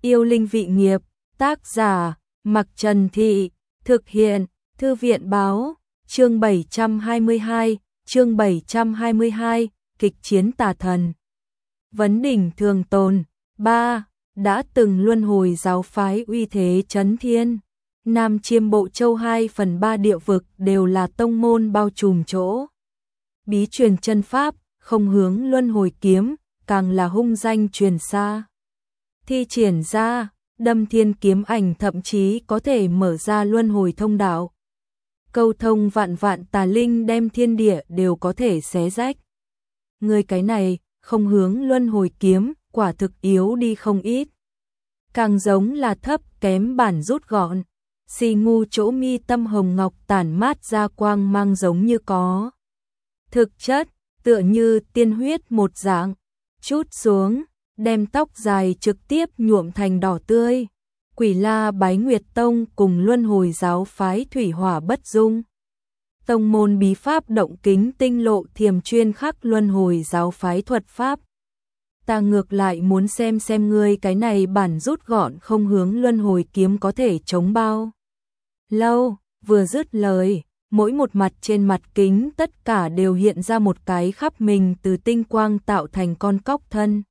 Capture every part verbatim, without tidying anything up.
Yêu linh vị nghiệp, tác giả, Mặc Trần Thị, thực hiện, Thư viện báo, chương bảy trăm hai mươi hai, chương bảy trăm hai mươi hai, kịch chiến tà thần. Vấn đỉnh thường tồn, ba đã từng luân hồi giáo phái uy thế chấn thiên. Nam Chiêm Bộ Châu hai phần ba địa vực đều là tông môn bao trùm chỗ. Bí truyền chân pháp, không hướng luân hồi kiếm, càng là hung danh truyền xa. Thi triển ra, đâm thiên kiếm ảnh thậm chí có thể mở ra luân hồi thông đạo. Câu thông vạn vạn tà linh đem thiên địa đều có thể xé rách. Người cái này, không hướng luân hồi kiếm, quả thực yếu đi không ít. Càng giống là thấp kém bản rút gọn. Xì ngu chỗ mi tâm hồng ngọc tản mát ra quang mang giống như có. Thực chất, tựa như tiên huyết một dạng, chút xuống, đem tóc dài trực tiếp nhuộm thành đỏ tươi. Quỷ La Bái Nguyệt Tông cùng luân hồi giáo phái thủy hỏa bất dung. Tông môn bí pháp động kính tinh lộ thiềm chuyên khắc luân hồi giáo phái thuật pháp. Ta ngược lại muốn xem xem ngươi cái này bản rút gọn không hướng luân hồi kiếm có thể chống bao lâu. Vừa dứt lời, mỗi một mặt trên mặt kính tất cả đều hiện ra một cái khắp mình từ tinh quang tạo thành con cóc thân.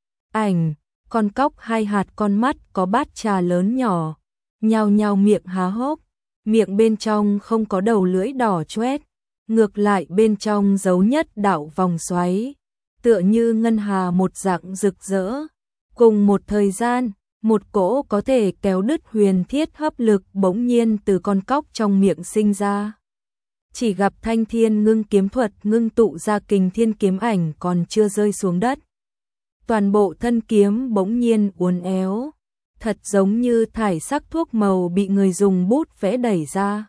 Ảnh, con cóc hai hạt con mắt có bát trà lớn nhỏ, nhao nhao miệng há hốc, miệng bên trong không có đầu lưỡi đỏ choét, ngược lại bên trong giấu nhất đạo vòng xoáy, tựa như ngân hà một dạng rực rỡ. Cùng một thời gian, một cỗ có thể kéo đứt huyền thiết hấp lực bỗng nhiên từ con cóc trong miệng sinh ra. Chỉ gặp thanh thiên ngưng kiếm thuật ngưng tụ ra kình thiên kiếm ảnh còn chưa rơi xuống đất. Toàn bộ thân kiếm bỗng nhiên uốn éo, thật giống như thải sắc thuốc màu bị người dùng bút vẽ đẩy ra.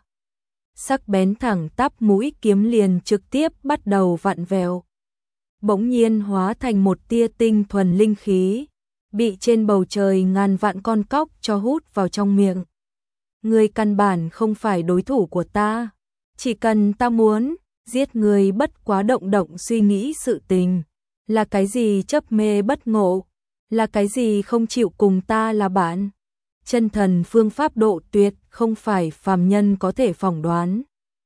Sắc bén thẳng tắp mũi kiếm liền trực tiếp bắt đầu vặn vẹo. Bỗng nhiên hóa thành một tia tinh thuần linh khí, bị trên bầu trời ngàn vạn con cóc cho hút vào trong miệng. Ngươi căn bản không phải đối thủ của ta, chỉ cần ta muốn, giết ngươi bất quá động động suy nghĩ sự tình. Là cái gì chấp mê bất ngộ, là cái gì không chịu cùng ta là bạn. Chân thần phương pháp độ tuyệt không phải phàm nhân có thể phỏng đoán.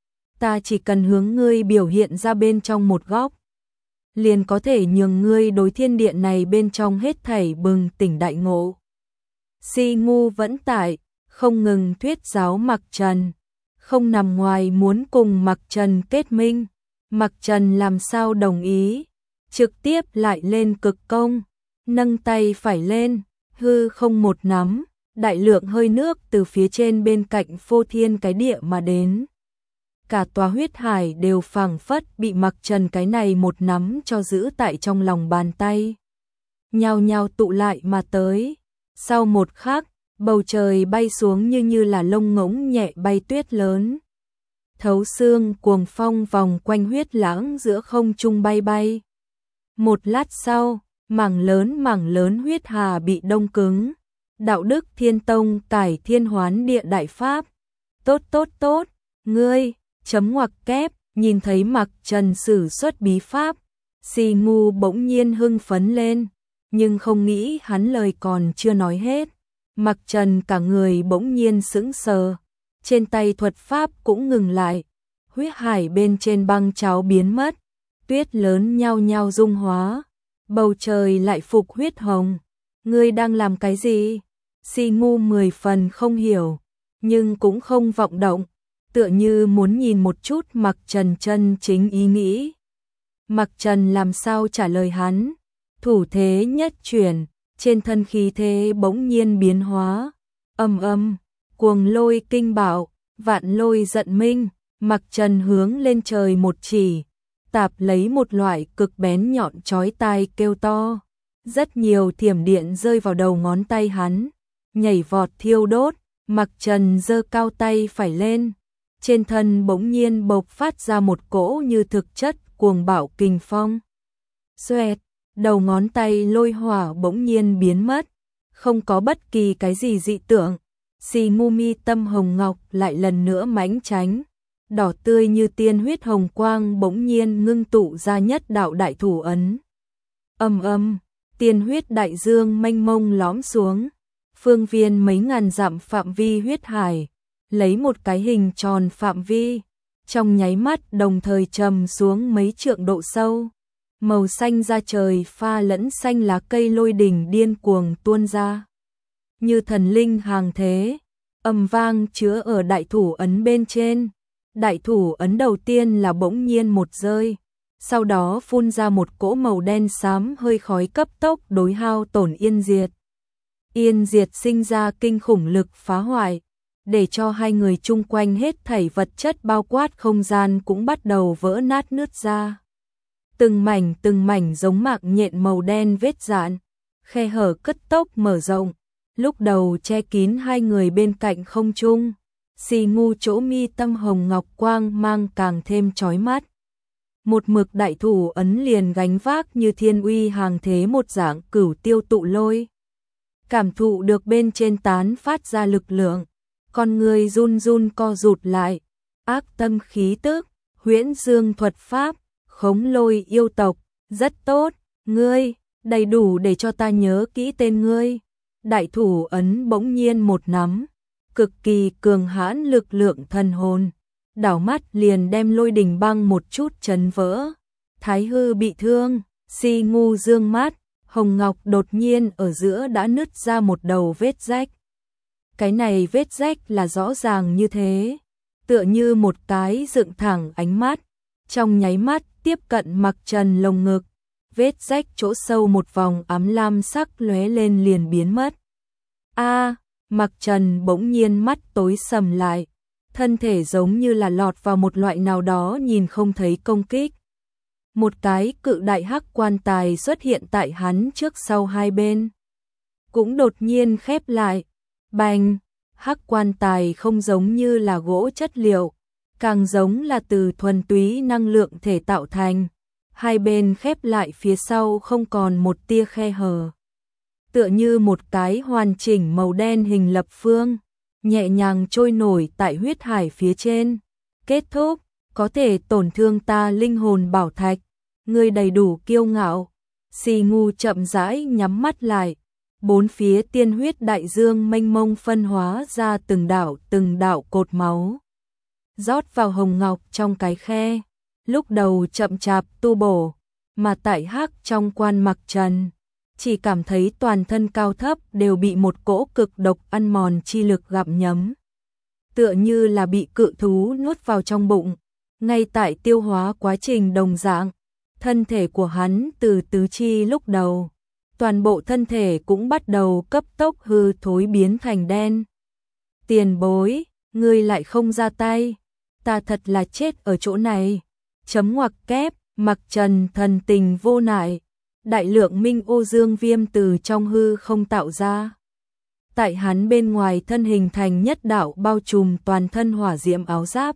Ta chỉ cần hướng ngươi biểu hiện ra bên trong một góc, liền có thể nhường ngươi đối thiên điện này bên trong hết thảy bừng tỉnh đại ngộ. Si ngu vẫn tại, không ngừng thuyết giáo Mặc Trần, không nằm ngoài muốn cùng Mặc Trần kết minh. Mặc Trần làm sao đồng ý, trực tiếp lại lên cực công, nâng tay phải lên, hư không một nắm, đại lượng hơi nước từ phía trên bên cạnh phô thiên cái địa mà đến. Cả tòa huyết hải đều phảng phất bị Mặc Trần cái này một nắm cho giữ tại trong lòng bàn tay. Nhao nhao tụ lại mà tới. Sau một khắc, bầu trời bay xuống như như là lông ngỗng nhẹ bay tuyết lớn. Thấu xương cuồng phong vòng quanh huyết lãng giữa không trung bay bay. Một lát sau, mảng lớn mảng lớn huyết hà bị đông cứng. Đạo đức thiên tông cải thiên hoán địa đại pháp. Tốt tốt tốt, ngươi, chấm ngoặc kép, nhìn thấy Mặc Trần sử xuất bí pháp. Si ngu bỗng nhiên hưng phấn lên, nhưng không nghĩ hắn lời còn chưa nói hết. Mặc Trần cả người bỗng nhiên sững sờ, trên tay thuật pháp cũng ngừng lại. Huyết hải bên trên băng cháo biến mất. Tuyết lớn nhao nhao dung hóa, bầu trời lại phục huyết hồng. Ngươi đang làm cái gì? Si ngu mười phần không hiểu, nhưng cũng không vọng động, tựa như muốn nhìn một chút Mặc Trần chân chính ý nghĩ. Mặc Trần làm sao trả lời hắn? Thủ thế nhất chuyển, trên thân khí thế bỗng nhiên biến hóa. Âm âm, cuồng lôi kinh bạo, vạn lôi giận minh. Mặc Trần hướng lên trời một chỉ, tạp lấy một loại cực bén nhọn chói tai kêu to. Rất nhiều thiểm điện rơi vào đầu ngón tay hắn, nhảy vọt thiêu đốt. Mặc Trần giơ cao tay phải lên, trên thân bỗng nhiên bộc phát ra một cỗ như thực chất cuồng bạo kình phong. Xoẹt, đầu ngón tay lôi hỏa bỗng nhiên biến mất, không có bất kỳ cái gì dị tượng. Si ngu mi tâm hồng ngọc lại lần nữa mãnh tránh. Đỏ tươi như tiên huyết hồng quang bỗng nhiên ngưng tụ ra nhất đạo đại thủ ấn. Âm âm, tiên huyết đại dương mênh mông lõm xuống, phương viên mấy ngàn dặm phạm vi huyết hải, lấy một cái hình tròn phạm vi, trong nháy mắt đồng thời trầm xuống mấy trượng độ sâu. Màu xanh da trời pha lẫn xanh lá cây lôi đỉnh điên cuồng tuôn ra. Như thần linh hàng thế, ầm vang chứa ở đại thủ ấn bên trên. Đại thủ ấn đầu tiên là bỗng nhiên một rơi, sau đó phun ra một cỗ màu đen xám hơi khói cấp tốc đối hao tổn yên diệt. Yên diệt sinh ra kinh khủng lực phá hoại, để cho hai người chung quanh hết thảy vật chất bao quát không gian cũng bắt đầu vỡ nát nứt ra. Từng mảnh từng mảnh giống mạng nhện màu đen vết dạn, khe hở cất tốc mở rộng, lúc đầu che kín hai người bên cạnh không trung. Xì Ngu chỗ mi tâm hồng ngọc quang mang càng thêm chói mắt. Một mực đại thủ ấn liền gánh vác như thiên uy hàng thế một dạng cửu tiêu tụ lôi. Cảm thụ được bên trên tán phát ra lực lượng, con người run run co rụt lại, ác tâm khí tức, huyễn dương thuật pháp, khống lôi yêu tộc, rất tốt, ngươi, đầy đủ để cho ta nhớ kỹ tên ngươi. Đại thủ ấn bỗng nhiên một nắm, cực kỳ cường hãn lực lượng thần hồn, đảo mắt liền đem lôi đình băng một chút chấn vỡ. Thái hư bị thương, Xì Ngu dương mắt, hồng ngọc đột nhiên ở giữa đã nứt ra một đầu vết rách. Cái này vết rách là rõ ràng như thế, tựa như một cái dựng thẳng ánh mắt, trong nháy mắt tiếp cận Mặc Trần lồng ngực, vết rách chỗ sâu một vòng ám lam sắc lóe lên liền biến mất. A, Mặc Trần bỗng nhiên mắt tối sầm lại, thân thể giống như là lọt vào một loại nào đó nhìn không thấy công kích. Một cái cự đại hắc quan tài xuất hiện tại hắn trước sau hai bên, cũng đột nhiên khép lại. Bành, hắc quan tài không giống như là gỗ chất liệu, càng giống là từ thuần túy năng lượng thể tạo thành. Hai bên khép lại phía sau không còn một tia khe hở, tựa như một cái hoàn chỉnh màu đen hình lập phương, nhẹ nhàng trôi nổi tại huyết hải phía trên. Kết thúc, có thể tổn thương ta linh hồn bảo thạch, ngươi đầy đủ kiêu ngạo. Xì Ngu chậm rãi nhắm mắt lại, bốn phía tiên huyết đại dương mênh mông phân hóa ra từng đạo từng đạo cột máu, rót vào hồng ngọc trong cái khe, lúc đầu chậm chạp tu bổ, mà tại hắc trong quan Mặc Trần, chỉ cảm thấy toàn thân cao thấp đều bị một cỗ cực độc ăn mòn chi lực gặm nhấm, tựa như là bị cự thú nuốt vào trong bụng. Ngay tại tiêu hóa quá trình đồng dạng, thân thể của hắn từ tứ chi lúc đầu, toàn bộ thân thể cũng bắt đầu cấp tốc hư thối biến thành đen. Tiền bối, ngươi lại không ra tay, ta thật là chết ở chỗ này. Chấm ngoặc kép, Mặc Trần thần tình vô nại, đại lượng minh ô dương viêm từ trong hư không tạo ra. Tại hắn bên ngoài thân hình thành nhất đạo bao trùm toàn thân hỏa diễm áo giáp.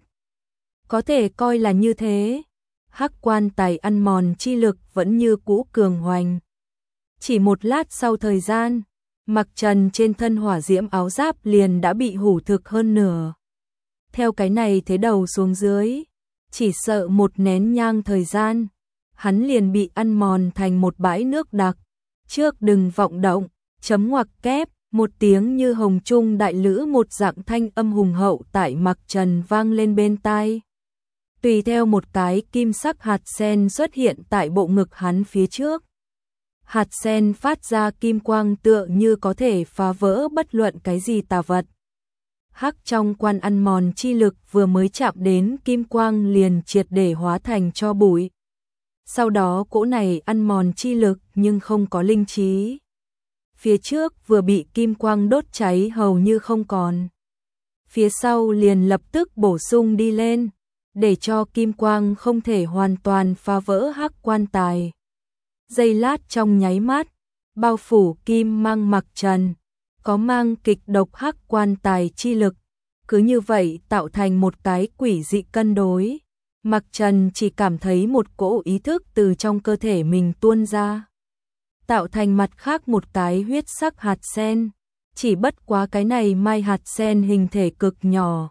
Có thể coi là như thế, hắc quan tài ăn mòn chi lực vẫn như cũ cường hoành. Chỉ một lát sau thời gian, Mặc Trần trên thân hỏa diễm áo giáp liền đã bị hủ thực hơn nửa. Theo cái này thế đầu xuống dưới, chỉ sợ một nén nhang thời gian, hắn liền bị ăn mòn thành một bãi nước đặc. Trước đừng vọng động, chấm ngoặc kép, một tiếng như hồng trung đại lữ một dạng thanh âm hùng hậu tại Mặc Trần vang lên bên tai. Tùy theo một cái kim sắc hạt sen xuất hiện tại bộ ngực hắn phía trước. Hạt sen phát ra kim quang tựa như có thể phá vỡ bất luận cái gì tà vật. Hắc trong quan ăn mòn chi lực vừa mới chạm đến kim quang liền triệt để hóa thành tro bụi. Sau đó cỗ này ăn mòn chi lực nhưng không có linh trí. Phía trước vừa bị kim quang đốt cháy hầu như không còn. Phía sau liền lập tức bổ sung đi lên, để cho kim quang không thể hoàn toàn phá vỡ hắc quan tài. Giây lát trong nháy mắt, bao phủ kim mang Mặc Trần, có mang kịch độc hắc quan tài chi lực, cứ như vậy tạo thành một cái quỷ dị cân đối. Mặc Trần chỉ cảm thấy một cỗ ý thức từ trong cơ thể mình tuôn ra, tạo thành mặt khác một cái huyết sắc hạt sen, chỉ bất quá cái này mai hạt sen hình thể cực nhỏ,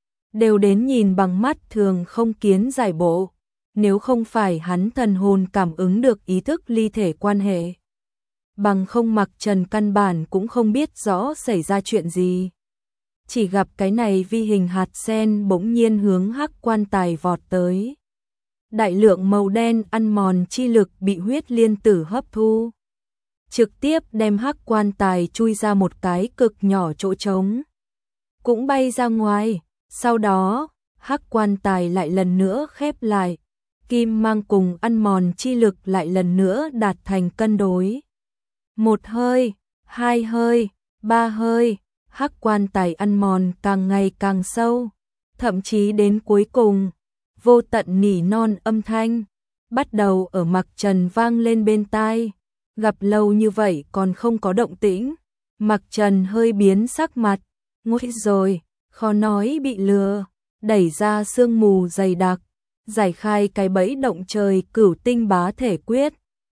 đều đến nhìn bằng mắt thường không kiến giải bộ, nếu không phải hắn thần hồn cảm ứng được ý thức ly thể quan hệ. bằng không Mặc Trần căn bản cũng không biết rõ xảy ra chuyện gì. Chỉ gặp cái này vi hình hạt sen bỗng nhiên hướng hắc quan tài vọt tới. Đại lượng màu đen ăn mòn chi lực bị huyết liên tử hấp thu, trực tiếp đem hắc quan tài chui ra một cái cực nhỏ chỗ trống, cũng bay ra ngoài. Sau đó, hắc quan tài lại lần nữa khép lại, kim mang cùng ăn mòn chi lực lại lần nữa đạt thành cân đối. Một hơi, hai hơi, ba hơi, hắc quan tài ăn mòn càng ngày càng sâu, thậm chí đến cuối cùng, vô tận nỉ non âm thanh bắt đầu ở Mặc Trần vang lên bên tai. Gặp lâu như vậy còn không có động tĩnh, Mặc Trần hơi biến sắc mặt, ngốc rồi, khó nói bị lừa, đẩy ra sương mù dày đặc, giải khai cái bẫy động trời cửu tinh bá thể quyết,